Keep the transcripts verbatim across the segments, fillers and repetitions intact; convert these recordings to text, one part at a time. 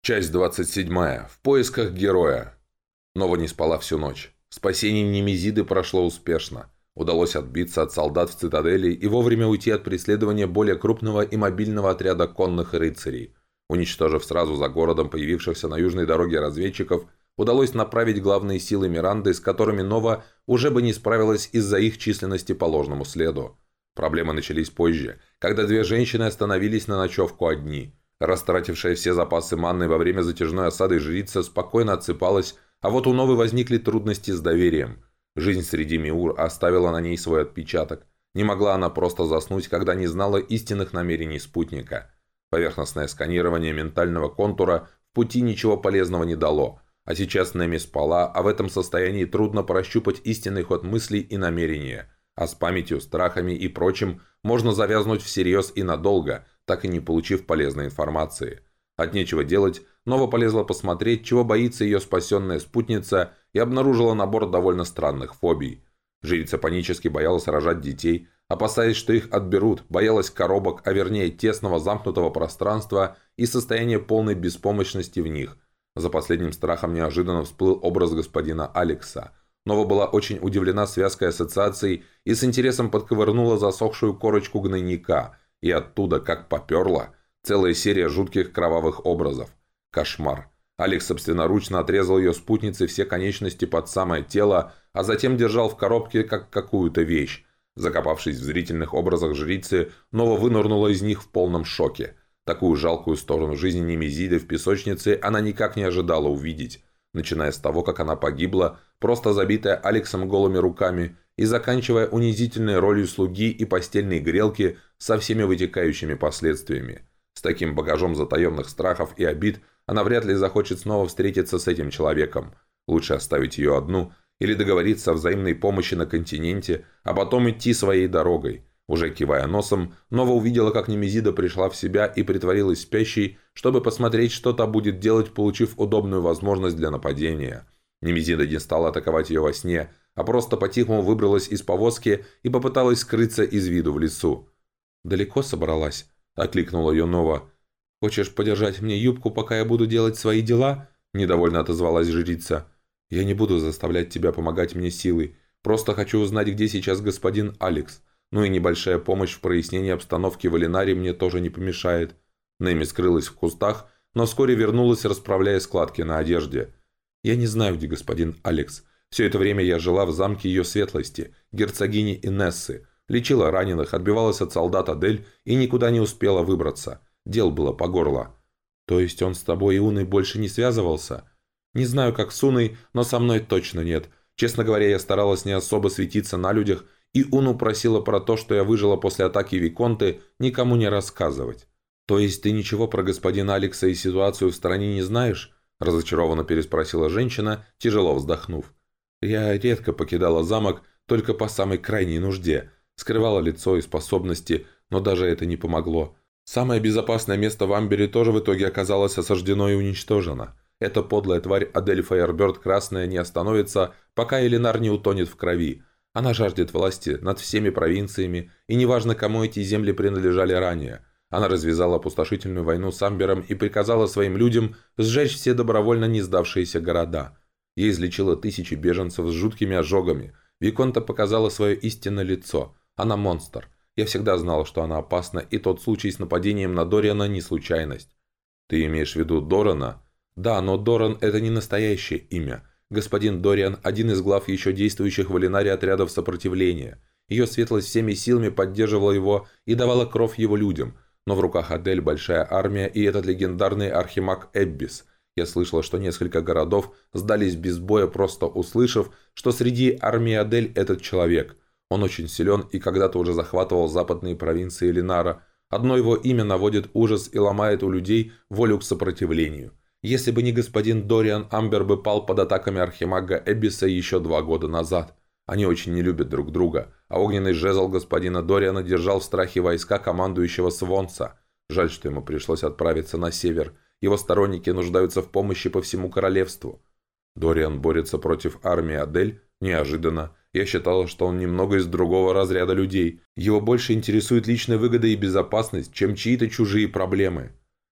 Часть двадцать седьмая. В поисках героя. Нова не спала всю ночь. Спасение Немезиды прошло успешно. Удалось отбиться от солдат в цитадели и вовремя уйти от преследования более крупного и мобильного отряда конных рыцарей. Уничтожив сразу за городом появившихся на южной дороге разведчиков, удалось направить главные силы Миранды, с которыми Нова уже бы не справилась из-за их численности по ложному следу. Проблемы начались позже, когда две женщины остановились на ночевку одни. Растратившая все запасы манны во время затяжной осады жрица спокойно отсыпалась, а вот у Новы возникли трудности с доверием. Жизнь среди Миур оставила на ней свой отпечаток. Не могла она просто заснуть, когда не знала истинных намерений спутника. Поверхностное сканирование ментального контура в пути ничего полезного не дало. А сейчас Неми спала, а в этом состоянии трудно прощупать истинный ход мыслей и намерения. А с памятью, страхами и прочим можно завязнуть всерьез и надолго, так и не получив полезной информации. От нечего делать, Нова полезла посмотреть, чего боится ее спасенная спутница, и обнаружила набор довольно странных фобий. Жрица панически боялась рожать детей, опасаясь, что их отберут, боялась коробок, а вернее тесного замкнутого пространства и состояния полной беспомощности в них. За последним страхом неожиданно всплыл образ господина Алекса. Нова была очень удивлена связкой ассоциаций и с интересом подковырнула засохшую корочку гнойника, и оттуда, как поперла, целая серия жутких кровавых образов. Кошмар. Алекс собственноручно отрезал ее спутнице все конечности под самое тело, а затем держал в коробке как какую-то вещь. Закопавшись в зрительных образах жрицы, Нова вынырнула из них в полном шоке. Такую жалкую сторону жизни Немезиды в песочнице она никак не ожидала увидеть. Начиная с того, как она погибла, просто забитая Алексом голыми руками, и заканчивая унизительной ролью слуги и постельной грелки со всеми вытекающими последствиями. С таким багажом затаенных страхов и обид она вряд ли захочет снова встретиться с этим человеком. Лучше оставить ее одну или договориться о взаимной помощи на континенте, а потом идти своей дорогой. Уже кивая носом, Нова увидела, как Немезида пришла в себя и притворилась спящей, чтобы посмотреть, что та будет делать, получив удобную возможность для нападения. Немезида не стала атаковать ее во сне, а просто по-тихому выбралась из повозки и попыталась скрыться из виду в лесу. «Далеко собралась?» – окликнула ее Нова. «Хочешь подержать мне юбку, пока я буду делать свои дела?» – недовольно отозвалась жрица. «Я не буду заставлять тебя помогать мне силой. Просто хочу узнать, где сейчас господин Алекс. Ну и небольшая помощь в прояснении обстановки в Элинаре мне тоже не помешает». Неми скрылась в кустах, но вскоре вернулась, расправляя складки на одежде. «Я не знаю, где господин Алекс. Все это время я жила в замке ее светлости, герцогини Инессы, лечила раненых, отбивалась от солдат Адель и никуда не успела выбраться. Дел было по горло». «То есть он с тобой и Уной больше не связывался?» «Не знаю, как с Уной, но со мной точно нет. Честно говоря, я старалась не особо светиться на людях, и Уну просила про то, что я выжила после атаки Виконты, никому не рассказывать». «То есть ты ничего про господина Алекса и ситуацию в стране не знаешь?» – разочарованно переспросила женщина, тяжело вздохнув. «Я редко покидала замок, только по самой крайней нужде. Скрывала лицо и способности, но даже это не помогло. Самое безопасное место в Амбере тоже в итоге оказалось осаждено и уничтожено. Эта подлая тварь Адель Фаерберт Красная не остановится, пока Элинар не утонет в крови. Она жаждет власти над всеми провинциями, и неважно, кому эти земли принадлежали ранее. Она развязала опустошительную войну с Амбером и приказала своим людям сжечь все добровольно не сдавшиеся города. Ей излечила тысячи беженцев с жуткими ожогами. Виконта показала свое истинное лицо. Она монстр. Я всегда знала, что она опасна, и тот случай с нападением на Дориана не случайность». «Ты имеешь в виду Дорана?» «Да, но Доран – это не настоящее имя. Господин Дориан – один из глав еще действующих в Элинаре отрядов сопротивления. Ее светлость всеми силами поддерживала его и давала кровь его людям. Но в руках Адель большая армия и этот легендарный архимаг Эббис. Я слышала, что несколько городов сдались без боя, просто услышав, что среди армии Адель этот человек. Он очень силен и когда-то уже захватывал западные провинции Элинара. Одно его имя наводит ужас и ломает у людей волю к сопротивлению. Если бы не господин Дориан, Амбер бы пал под атаками архимага Эббиса еще два года назад. Они очень не любят друг друга, а огненный жезл господина Дориана держал в страхе войска командующего Свонса. Жаль, что ему пришлось отправиться на север. Его сторонники нуждаются в помощи по всему королевству. Дориан борется против армии Адель? Неожиданно. Я считала, что он немного из другого разряда людей. Его больше интересует личная выгода и безопасность, чем чьи-то чужие проблемы.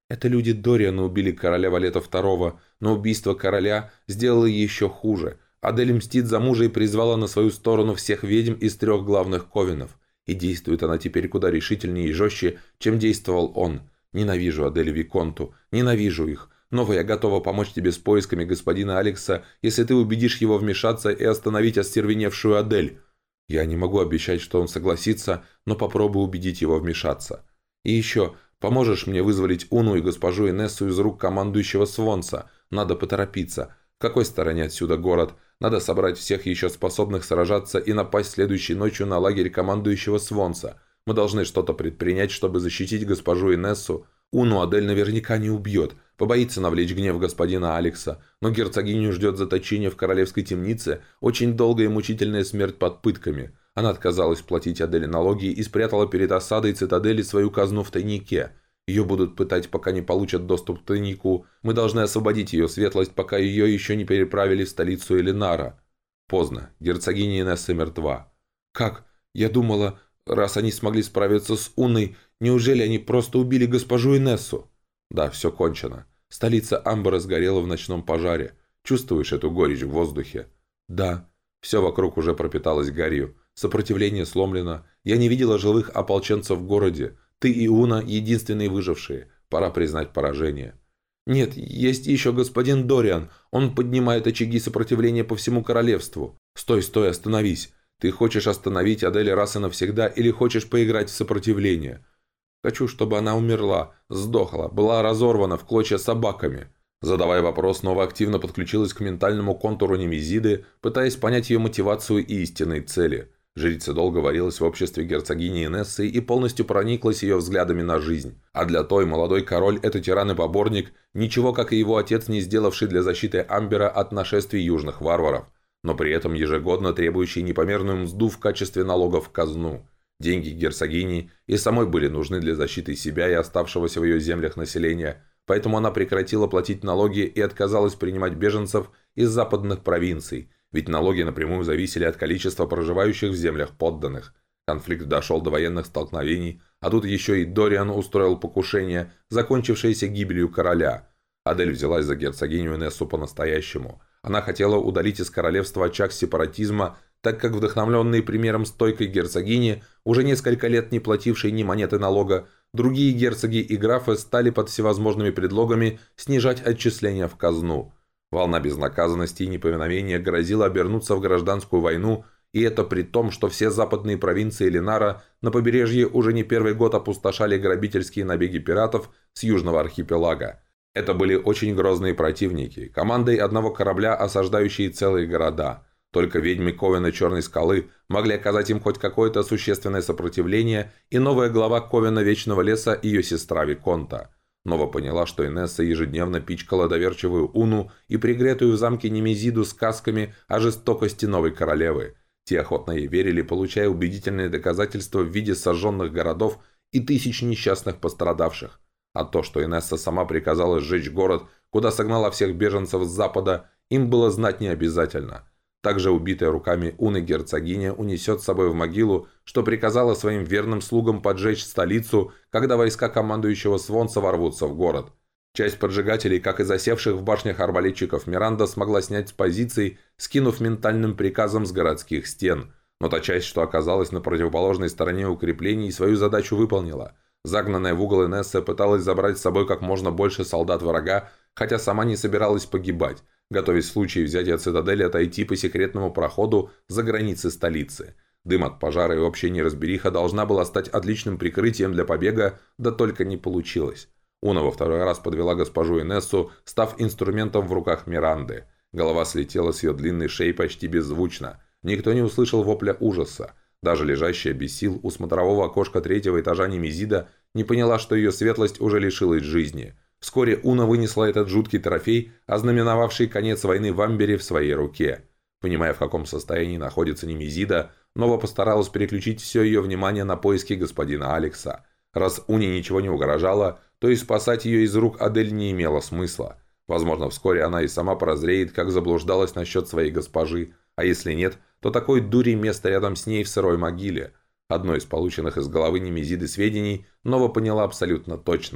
Это люди Дориана убили короля Валета второго, но убийство короля сделало еще хуже. Адель мстит за мужа и призвала на свою сторону всех ведьм из трех главных ковенов. И действует она теперь куда решительнее и жестче, чем действовал он. Ненавижу Адель Виконту, ненавижу их. Но я готова помочь тебе с поисками господина Алекса, если ты убедишь его вмешаться и остановить остервеневшую Адель. Я не могу обещать, что он согласится, но попробую убедить его вмешаться. И еще, поможешь мне вызволить Уну и госпожу Инессу из рук командующего Свонса? Надо поторопиться. В какой стороне отсюда город? Надо собрать всех еще способных сражаться и напасть следующей ночью на лагерь командующего Свонса. Мы должны что-то предпринять, чтобы защитить госпожу Инессу. Уну Адель наверняка не убьет, побоится навлечь гнев господина Алекса, но герцогиню ждет заточение в королевской темнице, очень долгая и мучительная смерть под пытками. Она отказалась платить Адель налоги и спрятала перед осадой цитадели свою казну в тайнике. Ее будут пытать, пока не получат доступ к тайнику. Мы должны освободить ее светлость, пока ее еще не переправили в столицу Элинара. Поздно. Герцогиня Инесса мертва. Как? Я думала, раз они смогли справиться с Уной, неужели они просто убили госпожу Инессу? Да, все кончено. Столица Амбара сгорела в ночном пожаре. Чувствуешь эту горечь в воздухе? Да. Все вокруг уже пропиталось гарью. Сопротивление сломлено. Я не видела живых ополченцев в городе. Ты и Уна – единственные выжившие. Пора признать поражение. Нет, есть еще господин Дориан. Он поднимает очаги сопротивления по всему королевству. Стой, стой, остановись. Ты хочешь остановить Адель раз и навсегда или хочешь поиграть в сопротивление? Хочу, чтобы она умерла, сдохла, была разорвана в клочья собаками. Задавая вопрос, снова активно подключилась к ментальному контуру Немезиды, пытаясь понять ее мотивацию и истинные цели. Жрица долго варилась в обществе герцогини Инессы и полностью прониклась ее взглядами на жизнь. А для той молодой король – это тиран и поборник, ничего, как и его отец, не сделавший для защиты Амбера от нашествий южных варваров, но при этом ежегодно требующий непомерную мзду в качестве налогов в казну. Деньги герцогини и самой были нужны для защиты себя и оставшегося в ее землях населения, поэтому она прекратила платить налоги и отказалась принимать беженцев из западных провинций, ведь налоги напрямую зависели от количества проживающих в землях подданных. Конфликт дошел до военных столкновений, а тут еще и Дориан устроил покушение, закончившееся гибелью короля. Адель взялась за герцогиню Инессу по-настоящему. Она хотела удалить из королевства очаг сепаратизма, так как вдохновленные примером стойкой герцогини, уже несколько лет не платившей ни монеты налога, другие герцоги и графы стали под всевозможными предлогами снижать отчисления в казну. Волна безнаказанности и неповиновения грозила обернуться в гражданскую войну, и это при том, что все западные провинции Элинара на побережье уже не первый год опустошали грабительские набеги пиратов с южного архипелага. Это были очень грозные противники, командой одного корабля осаждающие целые города. Только ведьмы Ковена Черной Скалы могли оказать им хоть какое-то существенное сопротивление, и новая глава Ковена Вечного Леса, ее сестра Виконта. Нова поняла, что Инесса ежедневно пичкала доверчивую Уну и пригретую в замке Немезиду сказками о жестокости новой королевы. Те охотно ей верили, получая убедительные доказательства в виде сожженных городов и тысяч несчастных пострадавших. А то, что Инесса сама приказала сжечь город, куда согнала всех беженцев с запада, им было знать не обязательно. Также убитая руками Уны герцогиня унесет с собой в могилу, что приказала своим верным слугам поджечь столицу, когда войска командующего Свонса ворвутся в город. Часть поджигателей, как и засевших в башнях арбалетчиков, Миранда смогла снять с позиций, скинув ментальным приказом с городских стен. Но та часть, что оказалась на противоположной стороне укреплений, свою задачу выполнила. Загнанная в угол Инесса пыталась забрать с собой как можно больше солдат врага, хотя сама не собиралась погибать, готовясь в случае взятия цитадели отойти по секретному проходу за границы столицы. Дым от пожара и общая неразбериха должна была стать отличным прикрытием для побега, да только не получилось. Уна во второй раз подвела госпожу Инессу, став инструментом в руках Миранды. Голова слетела с ее длинной шеи почти беззвучно. Никто не услышал вопля ужаса. Даже лежащая без сил у смотрового окошка третьего этажа Немезида не поняла, что ее светлость уже лишилась жизни. Вскоре Уна вынесла этот жуткий трофей, ознаменовавший конец войны в Амбере, в своей руке. Понимая, в каком состоянии находится Немезида, Нова постаралась переключить все ее внимание на поиски господина Алекса. Раз Уне ничего не угрожало, то и спасать ее из рук Адель не имело смысла. Возможно, вскоре она и сама прозреет, как заблуждалась насчет своей госпожи, а если нет, то такой дури место рядом с ней в сырой могиле. Одно из полученных из головы Немезиды сведений Нова поняла абсолютно точно.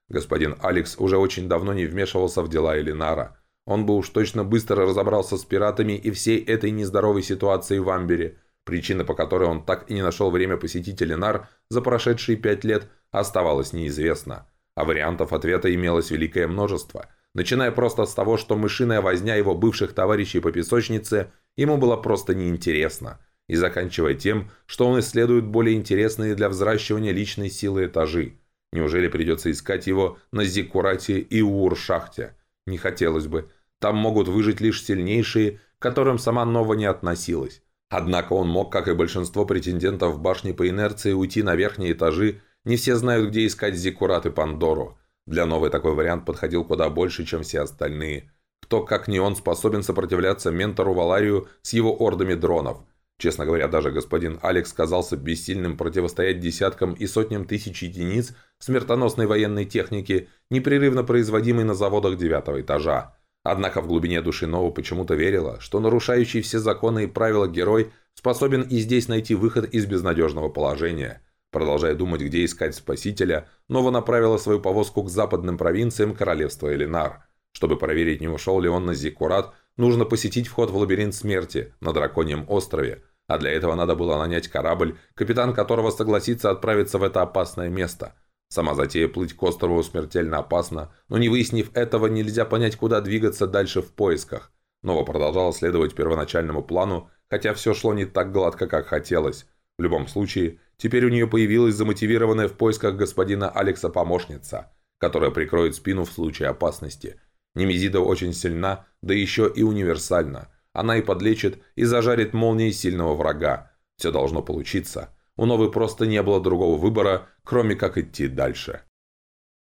Господин Алекс уже очень давно не вмешивался в дела Элинара. Он бы уж точно быстро разобрался с пиратами и всей этой нездоровой ситуацией в Амбере, причина, по которой он так и не нашел время посетить Элинар за прошедшие пять лет, оставалась неизвестна. А вариантов ответа имелось великое множество, начиная просто с того, что мышиная возня его бывших товарищей по песочнице ему была просто неинтересна, и заканчивая тем, что он исследует более интересные для взращивания личной силы этажи. Неужели придется искать его на Зиккурате и Ур-шахте? Не хотелось бы. Там могут выжить лишь сильнейшие, к которым сама Нова не относилась. Однако он мог, как и большинство претендентов в башне по инерции, уйти на верхние этажи. Не все знают, где искать Зиккурат и Пандору. Для Новой такой вариант подходил куда больше, чем все остальные. Кто, как не он, способен сопротивляться ментору Валарию с его ордами дронов? Честно говоря, даже господин Алекс казался бессильным противостоять десяткам и сотням тысяч единиц смертоносной военной техники, непрерывно производимой на заводах девятого этажа. Однако в глубине души Нова почему-то верила, что нарушающий все законы и правила герой способен и здесь найти выход из безнадежного положения. Продолжая думать, где искать спасителя, Нова направила свою повозку к западным провинциям королевства Элинар. Чтобы проверить, не ушел ли он на Зиккурат, нужно посетить вход в лабиринт смерти на Драконьем острове, а для этого надо было нанять корабль, капитан которого согласится отправиться в это опасное место. Сама затея плыть к острову смертельно опасна, но не выяснив этого, нельзя понять, куда двигаться дальше в поисках. Нова продолжала следовать первоначальному плану, хотя все шло не так гладко, как хотелось. В любом случае, теперь у нее появилась замотивированная в поисках господина Алекса помощница, которая прикроет спину в случае опасности. Немезида очень сильна, да еще и универсальна. Она и подлечит, и зажарит молнией сильного врага. Все должно получиться. У Новы просто не было другого выбора, кроме как идти дальше.